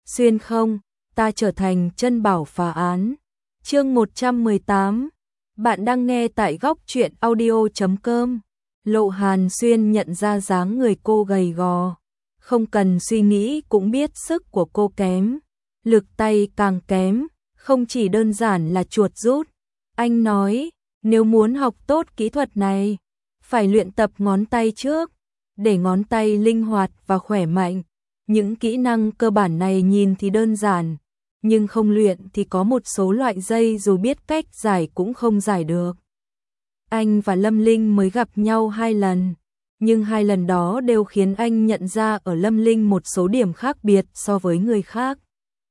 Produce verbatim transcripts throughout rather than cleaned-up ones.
Xuyên không, ta trở thành chân bảo phá án. Chương một trăm mười tám. Bạn đang nghe tại góc truyện audio chấm com. Lộ Hàn Xuyên nhận ra dáng người cô gầy gò, không cần suy nghĩ cũng biết sức của cô kém, lực tay càng kém, không chỉ đơn giản là chuột rút. Anh nói, nếu muốn học tốt kỹ thuật này, phải luyện tập ngón tay trước, để ngón tay linh hoạt và khỏe mạnh. Những kỹ năng cơ bản này nhìn thì đơn giản, nhưng không luyện thì có một số loại dây dù biết cách giải cũng không giải được. Anh và Lâm Linh mới gặp nhau hai lần, nhưng hai lần đó đều khiến anh nhận ra ở Lâm Linh một số điểm khác biệt so với người khác.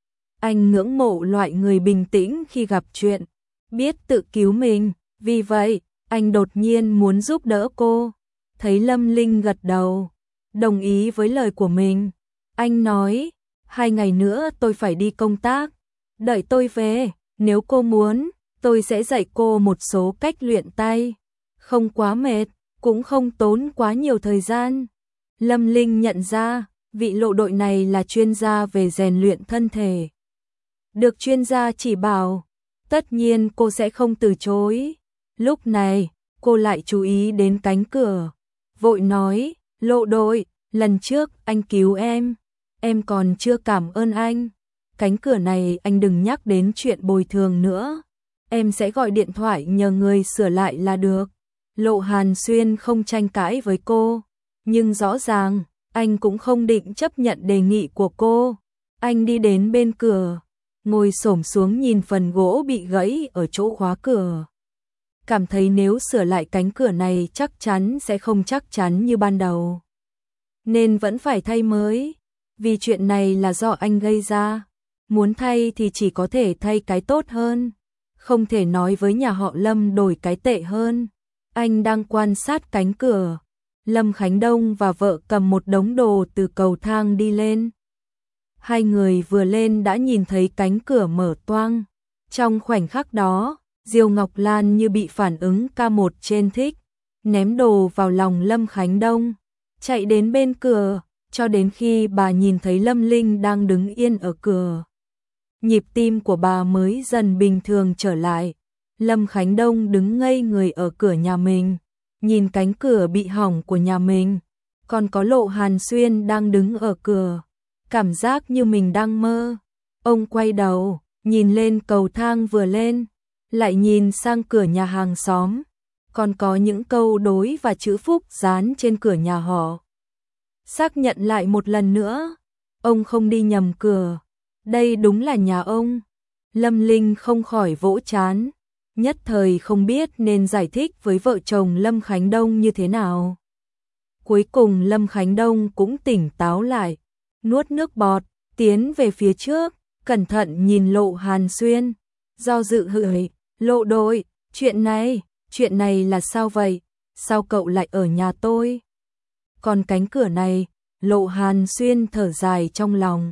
Anh ngưỡng mộ loại người bình tĩnh khi gặp chuyện, biết tự cứu mình, vì vậy, anh đột nhiên muốn giúp đỡ cô. Thấy Lâm Linh gật đầu, đồng ý với lời của mình. Anh nói, hai ngày nữa tôi phải đi công tác, đợi tôi về, nếu cô muốn, tôi sẽ dạy cô một số cách luyện tay, không quá mệt, cũng không tốn quá nhiều thời gian. Lâm Linh nhận ra, vị lộ đội này là chuyên gia về rèn luyện thân thể. Được chuyên gia chỉ bảo, tất nhiên cô sẽ không từ chối. Lúc này, cô lại chú ý đến cánh cửa, vội nói, lộ đội, lần trước anh cứu em, em còn chưa cảm ơn anh. Cánh cửa này anh đừng nhắc đến chuyện bồi thường nữa, em sẽ gọi điện thoại nhờ người sửa lại là được. Lộ Hàn Xuyên không tranh cãi với cô, nhưng rõ ràng, anh cũng không định chấp nhận đề nghị của cô. Anh đi đến bên cửa, ngồi xổm xuống nhìn phần gỗ bị gãy ở chỗ khóa cửa. Cảm thấy nếu sửa lại cánh cửa này chắc chắn sẽ không chắc chắn như ban đầu, nên vẫn phải thay mới. Vì chuyện này là do anh gây ra, muốn thay thì chỉ có thể thay cái tốt hơn, không thể nói với nhà họ Lâm đổi cái tệ hơn. Anh đang quan sát cánh cửa, Lâm Khánh Đông và vợ cầm một đống đồ từ cầu thang đi lên. Hai người vừa lên đã nhìn thấy cánh cửa mở toang. Trong khoảnh khắc đó, Diêu Ngọc Lan như bị phản ứng ca một trên thích, ném đồ vào lòng Lâm Khánh Đông, chạy đến bên cửa, cho đến khi bà nhìn thấy Lâm Linh đang đứng yên ở cửa. Nhịp tim của bà mới dần bình thường trở lại. Lâm Khánh Đông đứng ngây người ở cửa nhà mình, nhìn cánh cửa bị hỏng của nhà mình, còn có Lộ Hàn Xuyên đang đứng ở cửa, cảm giác như mình đang mơ. Ông quay đầu, nhìn lên cầu thang vừa lên, lại nhìn sang cửa nhà hàng xóm, còn có những câu đối và chữ phúc dán trên cửa nhà họ. Xác nhận lại một lần nữa, ông không đi nhầm cửa, đây đúng là nhà ông. Lâm Linh không khỏi vỗ trán, nhất thời không biết nên giải thích với vợ chồng Lâm Khánh Đông như thế nào. Cuối cùng Lâm Khánh Đông cũng tỉnh táo lại, nuốt nước bọt, tiến về phía trước, cẩn thận nhìn Lộ Hàn Xuyên, do dự hỏi, Lộ đội, chuyện này, chuyện này là sao vậy, sao cậu lại ở nhà tôi? Còn cánh cửa này, Lộ Hàn Xuyên thở dài trong lòng.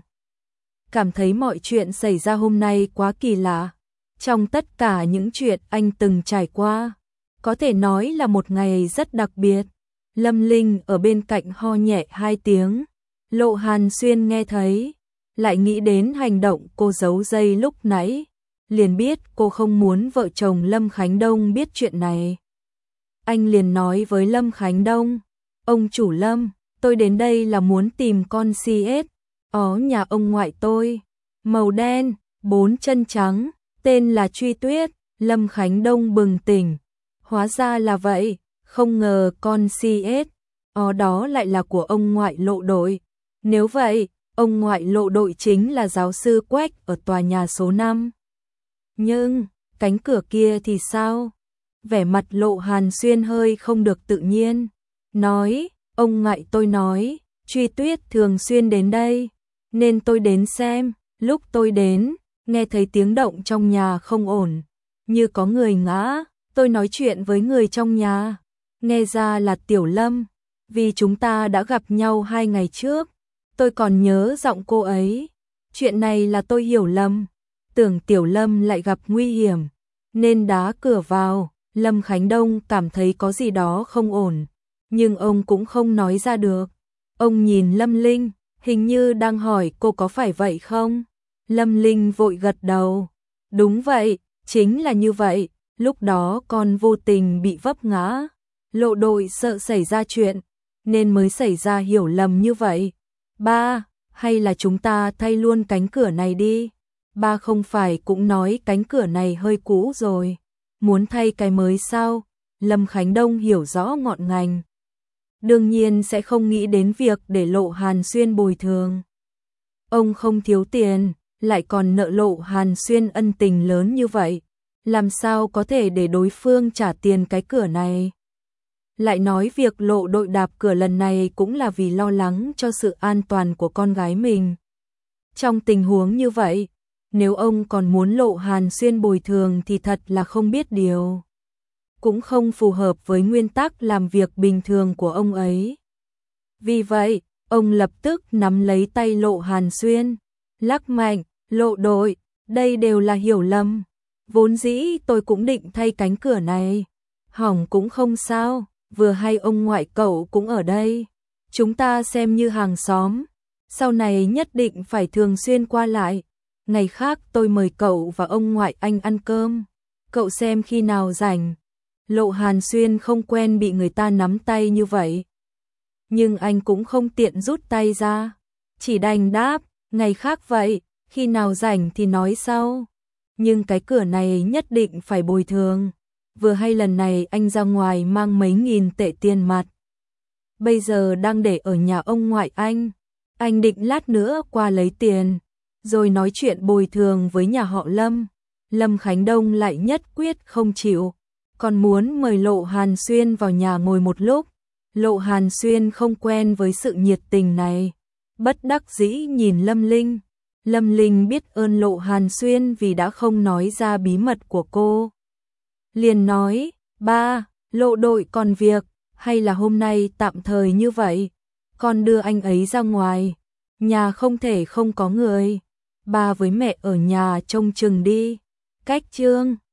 Cảm thấy mọi chuyện xảy ra hôm nay quá kỳ lạ. Trong tất cả những chuyện anh từng trải qua, có thể nói là một ngày rất đặc biệt. Lâm Linh ở bên cạnh ho nhẹ hai tiếng. Lộ Hàn Xuyên nghe thấy, lại nghĩ đến hành động cô giấu dây lúc nãy, liền biết cô không muốn vợ chồng Lâm Khánh Đông biết chuyện này. Anh liền nói với Lâm Khánh Đông, ông chủ Lâm, tôi đến đây là muốn tìm con xê ét, ó nhà ông ngoại tôi, màu đen, bốn chân trắng, tên là Truy Tuyết. Lâm Khánh Đông bừng tỉnh, hóa ra là vậy, không ngờ con xê ét, ó đó lại là của ông ngoại Lộ đội. Nếu vậy, ông ngoại Lộ đội chính là giáo sư Quách ở tòa nhà số năm. Nhưng, cánh cửa kia thì sao? Vẻ mặt Lộ Hàn Xuyên hơi không được tự nhiên, nói, ông ngoại tôi nói, Truy Tuyết thường xuyên đến đây, nên tôi đến xem. Lúc tôi đến, nghe thấy tiếng động trong nhà không ổn, như có người ngã. Tôi nói chuyện với người trong nhà, nghe ra là Tiểu Lâm, vì chúng ta đã gặp nhau hai ngày trước, tôi còn nhớ giọng cô ấy. Chuyện này là tôi hiểu lầm, tưởng Tiểu Lâm lại gặp nguy hiểm, nên đá cửa vào. Lâm Khánh Đông cảm thấy có gì đó không ổn, nhưng ông cũng không nói ra được. Ông nhìn Lâm Linh, Hình như đang hỏi cô có phải vậy không? Lâm Linh vội gật đầu. Đúng vậy, chính là như vậy, lúc đó con vô tình bị vấp ngã. Lộ đội sợ xảy ra chuyện, nên mới xảy ra hiểu lầm như vậy. Ba, hay là chúng ta thay luôn cánh cửa này đi? Ba không phải cũng nói cánh cửa này hơi cũ rồi, muốn thay cái mới sao? Lâm Khánh Đông hiểu rõ ngọn ngành. Đương nhiên sẽ không nghĩ đến việc để Lộ Hàn Xuyên bồi thường. Ông không thiếu tiền, lại còn nợ Lộ Hàn Xuyên ân tình lớn như vậy, làm sao có thể để đối phương trả tiền cái cửa này? Lại nói việc Lộ đội đạp cửa lần này cũng là vì lo lắng cho sự an toàn của con gái mình. Trong tình huống như vậy, nếu ông còn muốn Lộ Hàn Xuyên bồi thường thì thật là không biết điều. Cũng không phù hợp với nguyên tắc làm việc bình thường của ông ấy. Vì vậy, ông lập tức nắm lấy tay Lộ Hàn Xuyên, lắc mạnh, Lộ đội, đây đều là hiểu lầm. Vốn dĩ tôi cũng định thay cánh cửa này. Hỏng cũng không sao, vừa hay ông ngoại cậu cũng ở đây. Chúng ta xem như hàng xóm. Sau này nhất định phải thường xuyên qua lại. Ngày khác tôi mời cậu và ông ngoại anh ăn cơm. Cậu xem khi nào rảnh. Lộ Hàn Xuyên không quen bị người ta nắm tay như vậy. Nhưng anh cũng không tiện rút tay ra. Chỉ đành đáp, ngày khác vậy, khi nào rảnh thì nói sau. Nhưng cái cửa này nhất định phải bồi thường. Vừa hay lần này anh ra ngoài mang mấy nghìn tệ tiền mặt. Bây giờ đang để ở nhà ông ngoại anh. Anh định lát nữa qua lấy tiền, rồi nói chuyện bồi thường với nhà họ Lâm. Lâm Khánh Đông lại nhất quyết không chịu, còn muốn mời Lộ Hàn Xuyên vào nhà ngồi một lúc. Lộ Hàn Xuyên không quen với sự nhiệt tình này, bất đắc dĩ nhìn Lâm Linh. Lâm Linh biết ơn Lộ Hàn Xuyên vì đã không nói ra bí mật của cô. Liền nói, ba, Lộ đội còn việc, hay là hôm nay tạm thời như vậy, con đưa anh ấy ra ngoài, nhà không thể không có người. Ba với mẹ ở nhà trông chừng đi. Cách chương